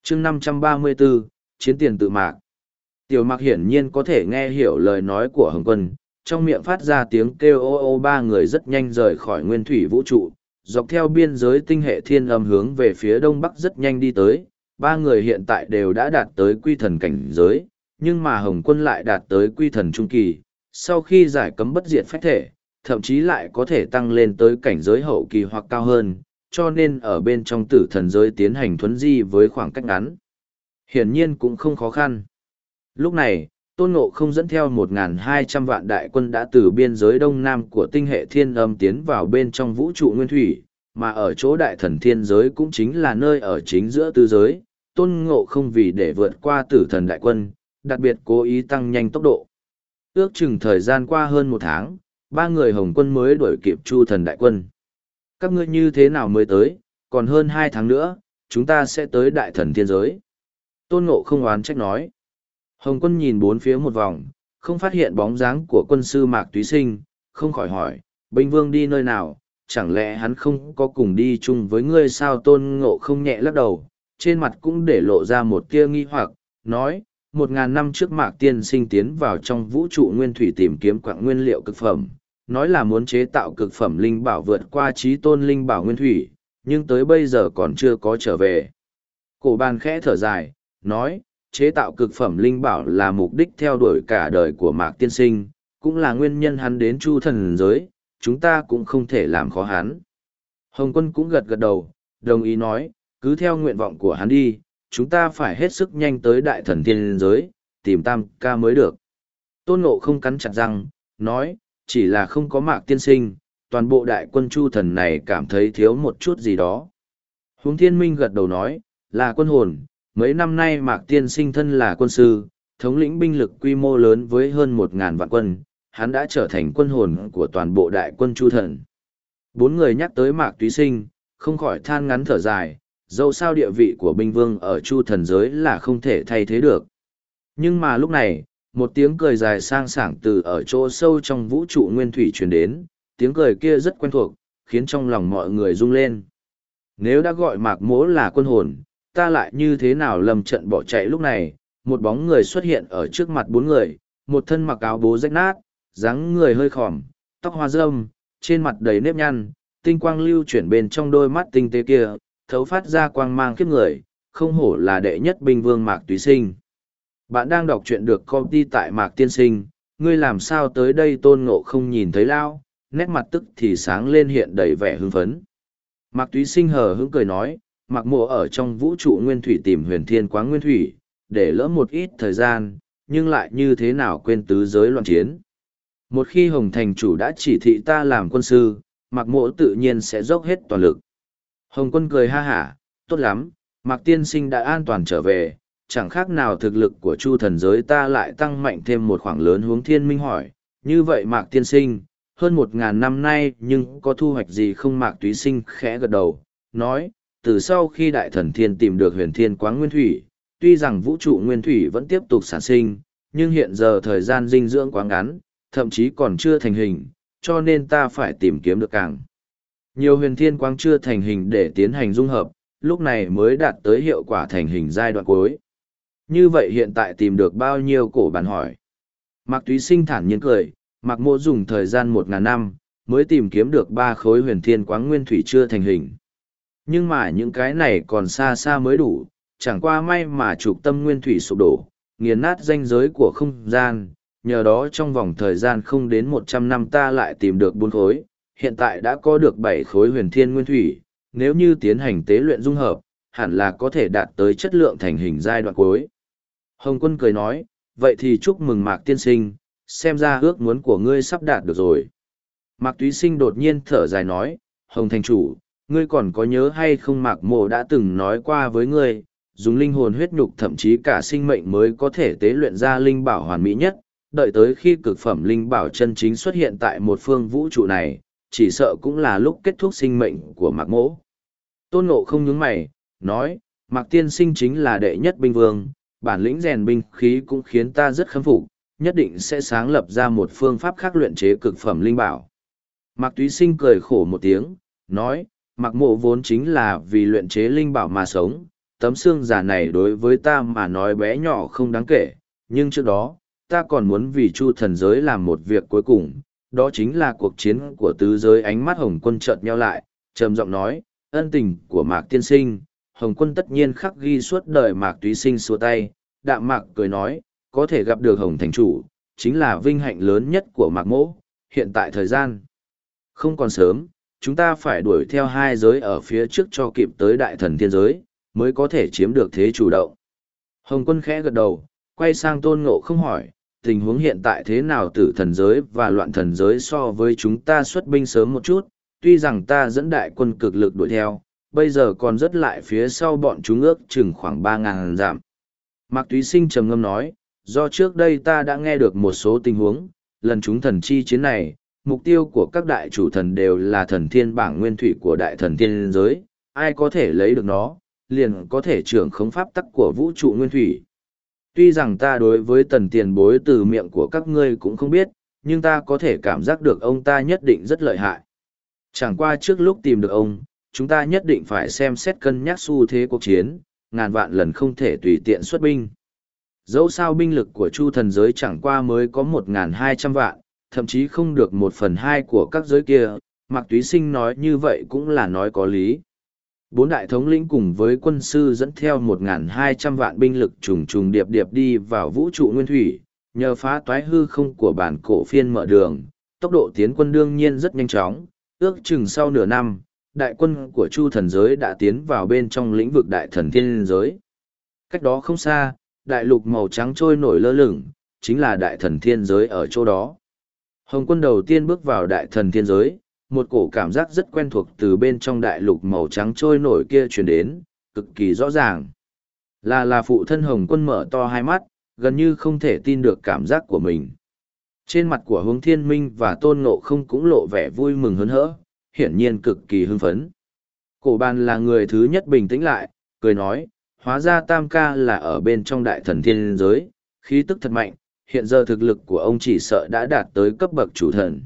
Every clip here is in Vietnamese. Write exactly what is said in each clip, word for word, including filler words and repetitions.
chương năm trăm ba mươi 534, chiến tiền tự mạc. Tiểu Mạc hiển nhiên có thể nghe hiểu lời nói của Hồng Quân, trong miệng phát ra tiếng kêu ô ô, ba người rất nhanh rời khỏi nguyên thủy vũ trụ, dọc theo biên giới tinh hệ thiên âm hướng về phía đông bắc rất nhanh đi tới. Ba người hiện tại đều đã đạt tới quy thần cảnh giới, nhưng mà Hồng Quân lại đạt tới quy thần trung kỳ, sau khi giải cấm bất diệt phách thể, thậm chí lại có thể tăng lên tới cảnh giới hậu kỳ hoặc cao hơn, cho nên ở bên trong tử thần giới tiến hành thuấn di với khoảng cách ngắn. Hiển nhiên cũng không khó khăn. Lúc này, Tôn Ngộ không dẫn theo một nghìn hai trăm vạn đại quân đã từ biên giới đông nam của tinh hệ thiên âm tiến vào bên trong vũ trụ nguyên thủy, mà ở chỗ đại thần thiên giới cũng chính là nơi ở chính giữa tư giới. Tôn Ngộ không vì để vượt qua tử thần đại quân, đặc biệt cố ý tăng nhanh tốc độ. Ước chừng thời gian qua hơn một tháng, ba người Hồng Quân mới đuổi kịp Chu thần đại quân. Các ngươi như thế nào mới tới, còn hơn hai tháng nữa, chúng ta sẽ tới đại thần thiên giới. Tôn Ngộ không oán trách nói. Hồng Quân nhìn bốn phía một vòng, không phát hiện bóng dáng của quân sư Mạc Túy Sinh, không khỏi hỏi, Binh Vương đi nơi nào, chẳng lẽ hắn không có cùng đi chung với ngươi sao? Tôn Ngộ không nhẹ lắc đầu, trên mặt cũng để lộ ra một tia nghi hoặc, nói, một ngàn năm trước Mạc Tiên Sinh tiến vào trong vũ trụ nguyên thủy tìm kiếm quặng nguyên liệu cực phẩm, nói là muốn chế tạo cực phẩm linh bảo vượt qua trí tôn linh bảo nguyên thủy, nhưng tới bây giờ còn chưa có trở về. Cổ Bàn khẽ thở dài, nói, chế tạo cực phẩm linh bảo là mục đích theo đuổi cả đời của Mạc Tiên Sinh, cũng là nguyên nhân hắn đến Chu thần giới, chúng ta cũng không thể làm khó hắn. Hồng Quân cũng gật gật đầu, đồng ý nói, cứ theo nguyện vọng của hắn đi, chúng ta phải hết sức nhanh tới đại thần thiên giới, tìm Tam ca mới được. Tôn Ngộ không cắn chặt răng, nói, chỉ là không có Mạc Tiên Sinh, toàn bộ đại quân Chu thần này cảm thấy thiếu một chút gì đó. Huống Thiên Minh gật đầu nói, là quân hồn, mấy năm nay Mạc Tiên Sinh thân là quân sư, thống lĩnh binh lực quy mô lớn với hơn một ngàn vạn quân, hắn đã trở thành quân hồn của toàn bộ đại quân Chu thần. Bốn người nhắc tới Mạc Túy Sinh, không khỏi than ngắn thở dài, dẫu sao địa vị của binh vương ở Chu thần giới là không thể thay thế được. Nhưng mà lúc này, một tiếng cười dài sang sảng từ ở chỗ sâu trong vũ trụ nguyên thủy truyền đến, tiếng cười kia rất quen thuộc, khiến trong lòng mọi người rung lên. Nếu đã gọi Mạc Mỗ là quân hồn, ta lại như thế nào lầm trận bỏ chạy? Lúc này, một bóng người xuất hiện ở trước mặt bốn người, một thân mặc áo bố rách nát, dáng người hơi khòm, tóc hoa râm, trên mặt đầy nếp nhăn, tinh quang lưu chuyển bên trong đôi mắt tinh tế kia, thấu phát ra quang mang khiếp người, không hổ là đệ nhất binh vương Mạc Túy Sinh. Bạn đang đọc truyện được copy tại Mạc Tiên Sinh, ngươi làm sao tới đây? Tôn Ngộ không nhìn thấy lao, nét mặt tức thì sáng lên hiện đầy vẻ hưng phấn. Mạc Túy Sinh hờ hững cười nói, Mạc Mộ ở trong vũ trụ nguyên thủy tìm huyền thiên quáng nguyên thủy, để lỡ một ít thời gian, nhưng lại như thế nào quên tứ giới loạn chiến. Một khi Hồng Thành chủ đã chỉ thị ta làm quân sư, Mạc Mộ tự nhiên sẽ dốc hết toàn lực. Hồng Quân cười ha hả, tốt lắm, Mạc Tiên Sinh đã an toàn trở về, chẳng khác nào thực lực của Chu thần giới ta lại tăng mạnh thêm một khoảng lớn. Huống Thiên Minh hỏi, như vậy Mạc Tiên Sinh, hơn một ngàn năm nay nhưng có thu hoạch gì không? Mạc Túy Sinh khẽ gật đầu, nói, từ sau khi đại thần thiên tìm được huyền thiên quáng nguyên thủy, tuy rằng vũ trụ nguyên thủy vẫn tiếp tục sản sinh, nhưng hiện giờ thời gian dinh dưỡng quá ngắn, thậm chí còn chưa thành hình, cho nên ta phải tìm kiếm được càng nhiều huyền thiên quáng chưa thành hình để tiến hành dung hợp, lúc này mới đạt tới hiệu quả thành hình giai đoạn cuối. Như vậy hiện tại tìm được bao nhiêu? Cổ Bàn hỏi. Mạc Túy Sinh thản nhiên cười, Mạc Mộ dùng thời gian một ngàn năm, mới tìm kiếm được ba khối huyền thiên quáng nguyên thủy chưa thành hình. Nhưng mà những cái này còn xa xa mới đủ, chẳng qua may mà trục tâm nguyên thủy sụp đổ, nghiền nát ranh giới của không gian, nhờ đó trong vòng thời gian không đến một trăm năm ta lại tìm được bốn khối, hiện tại đã có được bảy khối huyền thiên nguyên thủy, nếu như tiến hành tế luyện dung hợp, hẳn là có thể đạt tới chất lượng thành hình giai đoạn cuối. Hồng Quân cười nói, vậy thì chúc mừng Mạc Tiên Sinh, xem ra ước muốn của ngươi sắp đạt được rồi. Mạc Túy Sinh đột nhiên thở dài nói, Hồng Thành Chủ, ngươi còn có nhớ hay không Mạc Mộ đã từng nói qua với ngươi, dùng linh hồn huyết nhục thậm chí cả sinh mệnh mới có thể tế luyện ra linh bảo hoàn mỹ nhất, đợi tới khi cực phẩm linh bảo chân chính xuất hiện tại một phương vũ trụ này, chỉ sợ cũng là lúc kết thúc sinh mệnh của Mạc Mỗ. Tôn Ngộ không nhướng mày, nói, Mạc Tiên Sinh chính là đệ nhất binh vương, bản lĩnh rèn binh khí cũng khiến ta rất khâm phục, nhất định sẽ sáng lập ra một phương pháp khác luyện chế cực phẩm linh bảo. Mạc Túy Sinh cười khổ một tiếng, nói, Mạc Mộ vốn chính là vì luyện chế linh bảo mà sống, tấm xương giả này đối với ta mà nói bé nhỏ không đáng kể, nhưng trước đó, ta còn muốn vì Chu thần giới làm một việc cuối cùng, đó chính là cuộc chiến của tứ giới. Ánh mắt Hồng Quân chợt nheo lại, trầm giọng nói, ân tình của Mạc tiên sinh, Hồng Quân tất nhiên khắc ghi suốt đời. Mạc Túy Sinh xua tay, đạm mạc cười nói, có thể gặp được Hồng Thành Chủ, chính là vinh hạnh lớn nhất của Mạc Mỗ. Hiện tại thời gian không còn sớm, chúng ta phải đuổi theo hai giới ở phía trước cho kịp tới Đại Thần Thiên Giới, mới có thể chiếm được thế chủ động. Hồng Quân khẽ gật đầu, quay sang Tôn Ngộ Không hỏi, tình huống hiện tại thế nào? Tử thần giới và loạn thần giới so với chúng ta xuất binh sớm một chút, tuy rằng ta dẫn đại quân cực lực đuổi theo, bây giờ còn rất lại phía sau bọn chúng ước chừng khoảng ba ngàn dặm. Mạc Túy Sinh trầm ngâm nói, do trước đây ta đã nghe được một số tình huống, lần chúng thần chi chiến này, mục tiêu của các đại chủ thần đều là thần thiên bảng nguyên thủy của đại thần thiên giới, ai có thể lấy được nó, liền có thể trưởng khống pháp tắc của vũ trụ nguyên thủy. Tuy rằng ta đối với tần tiền bối từ miệng của các ngươi cũng không biết, nhưng ta có thể cảm giác được ông ta nhất định rất lợi hại. Chẳng qua trước lúc tìm được ông, chúng ta nhất định phải xem xét cân nhắc xu thế cuộc chiến, ngàn vạn lần không thể tùy tiện xuất binh. Dẫu sao binh lực của Chu thần giới chẳng qua mới có một nghìn hai trăm vạn, thậm chí không được một phần hai của các giới kia, Mạc Túy Sinh nói như vậy cũng là nói có lý. Bốn đại thống lĩnh cùng với quân sư dẫn theo một nghìn hai trăm vạn binh lực trùng trùng điệp điệp đi vào vũ trụ nguyên thủy, nhờ phá toái hư không của bản cổ phiên mở đường, tốc độ tiến quân đương nhiên rất nhanh chóng, ước chừng sau nửa năm, đại quân của Chu thần giới đã tiến vào bên trong lĩnh vực đại thần thiên giới. Cách đó không xa, đại lục màu trắng trôi nổi lơ lửng, chính là đại thần thiên giới ở chỗ đó. Hồng Quân đầu tiên bước vào đại thần thiên giới, một cổ cảm giác rất quen thuộc từ bên trong đại lục màu trắng trôi nổi kia truyền đến, cực kỳ rõ ràng. Là là phụ thân Hồng Quân mở to hai mắt, gần như không thể tin được cảm giác của mình. Trên mặt của Hướng Thiên Minh và Tôn Ngộ Không cũng lộ vẻ vui mừng hớn hở, hiển nhiên cực kỳ hưng phấn. Cổ Bàn là người thứ nhất bình tĩnh lại, cười nói, hóa ra Tam ca là ở bên trong đại thần thiên giới, khí tức thật mạnh, hiện giờ thực lực của ông chỉ sợ đã đạt tới cấp bậc chủ thần.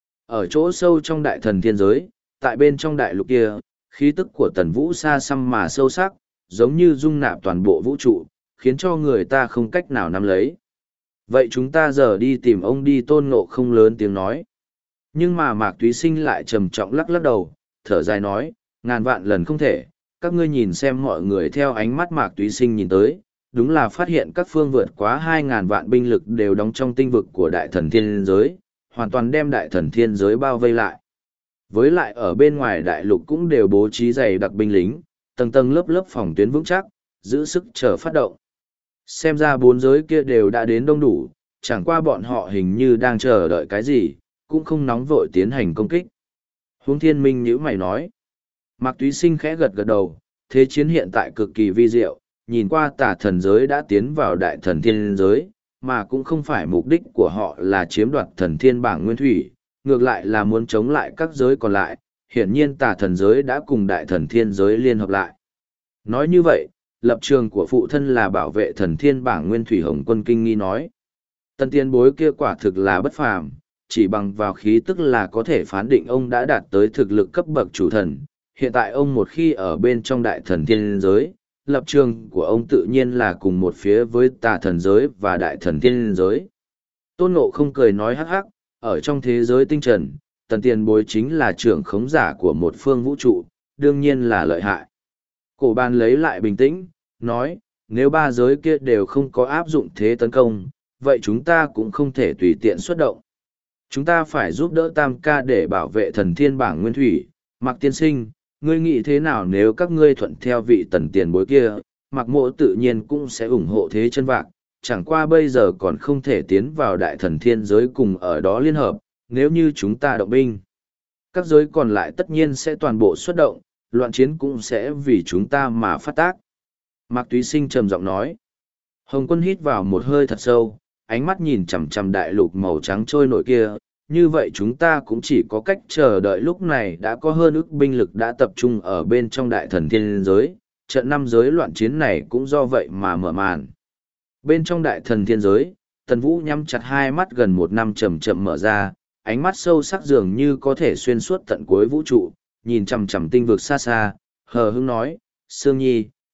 Ở chỗ sâu trong đại thần thiên giới, tại bên trong đại lục kia, khí tức của Tần Vũ xa xăm mà sâu sắc, giống như dung nạp toàn bộ vũ trụ, khiến cho người ta không cách nào nắm lấy. Vậy chúng ta giờ đi tìm ông đi. Tôn Ngộ Không lớn tiếng nói. Nhưng mà Mạc Túy Sinh lại trầm trọng lắc lắc đầu, thở dài nói, ngàn vạn lần không thể, các ngươi nhìn xem. Mọi người theo ánh mắt Mạc Túy Sinh nhìn tới, đúng là phát hiện các phương vượt quá hai ngàn vạn binh lực đều đóng trong tinh vực của đại thần thiên giới, hoàn toàn đem đại thần thiên giới bao vây lại. Với lại ở bên ngoài đại lục cũng đều bố trí dày đặc binh lính, tầng tầng lớp lớp phòng tuyến vững chắc, giữ sức chờ phát động. Xem ra bốn giới kia đều đã đến đông đủ, chẳng qua bọn họ hình như đang chờ đợi cái gì, cũng không nóng vội tiến hành công kích. Hướng Thiên Minh nhíu mày nói. Mạc Túy Sinh khẽ gật gật đầu, thế chiến hiện tại cực kỳ vi diệu, nhìn qua tà thần giới đã tiến vào đại thần thiên giới, mà cũng không phải mục đích của họ là chiếm đoạt thần thiên bảng nguyên thủy, ngược lại là muốn chống lại các giới còn lại, hiển nhiên tà thần giới đã cùng đại thần thiên giới liên hợp lại. Nói như vậy, lập trường của phụ thân là bảo vệ thần thiên bảng nguyên thủy. Hồng Quân kinh nghi nói. Tần tiên bối kia quả thực là bất phàm, chỉ bằng vào khí tức là có thể phán định ông đã đạt tới thực lực cấp bậc chủ thần. Hiện tại ông một khi ở bên trong đại thần thiên giới, lập trường của ông tự nhiên là cùng một phía với tà thần giới và đại thần thiên giới. Tôn Ngộ Không cười nói hắc hắc, ở trong thế giới tinh trần, tần tiền bối chính là trưởng khống giả của một phương vũ trụ, đương nhiên là lợi hại. Cổ Bàn lấy lại bình tĩnh, nói, nếu ba giới kia đều không có áp dụng thế tấn công, vậy chúng ta cũng không thể tùy tiện xuất động. Chúng ta phải giúp đỡ Tam ca để bảo vệ thần thiên bảng nguyên thủy. Mạc tiên sinh, ngươi nghĩ thế nào nếu các ngươi thuận theo vị tần tiền bối kia? Mạc Mộ tự nhiên cũng sẽ ủng hộ thế chân vạc, chẳng qua bây giờ còn không thể tiến vào đại thần thiên giới cùng ở đó liên hợp, nếu như chúng ta động binh. Các giới còn lại tất nhiên sẽ toàn bộ xuất động, loạn chiến cũng sẽ vì chúng ta mà phát tác. Mạc Túy Sinh trầm giọng nói. Hồng Quân hít vào một hơi thật sâu, ánh mắt nhìn chằm chằm đại lục màu trắng trôi nổi kia, như vậy chúng ta cũng chỉ có cách chờ đợi. Lúc này đã có hơn ức binh lực đã tập trung ở bên trong đại thần thiên giới, trận năm giới loạn chiến này cũng do vậy mà mở màn. Bên trong đại thần thiên giới, Tần Vũ nhắm chặt hai mắt gần một năm chậm chậm mở ra, ánh mắt sâu sắc dường như có thể xuyên suốt tận cuối vũ trụ, nhìn chằm chằm tinh vực xa xa, hờ hững nói, Sương Nhi,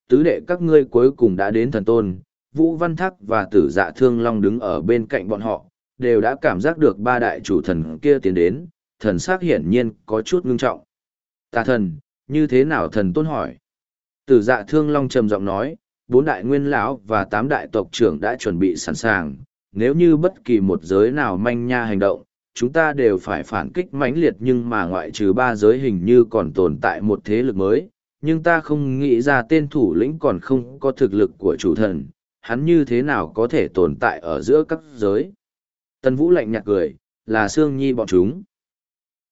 tứ đệ các ngươi cuối cùng đã đến thần tôn. Vũ Văn Thác và Tử Dạ Thương Long đứng ở bên cạnh bọn họ, đều đã cảm giác được ba đại chủ thần kia tiến đến, thần sắc hiển nhiên có chút ngưng trọng. Tà thần, như thế nào? Thần tôn hỏi. Tử Dạ Thương Long trầm giọng nói, bốn đại nguyên lão và tám đại tộc trưởng đã chuẩn bị sẵn sàng, nếu như bất kỳ một giới nào manh nha hành động, chúng ta đều phải phản kích mãnh liệt, nhưng mà ngoại trừ ba giới hình như còn tồn tại một thế lực mới, nhưng ta không nghĩ ra tên thủ lĩnh còn không có thực lực của chủ thần, hắn như thế nào có thể tồn tại ở giữa các giới. Tân Vũ lạnh nhạt cười, là Sương Nhi bọn chúng.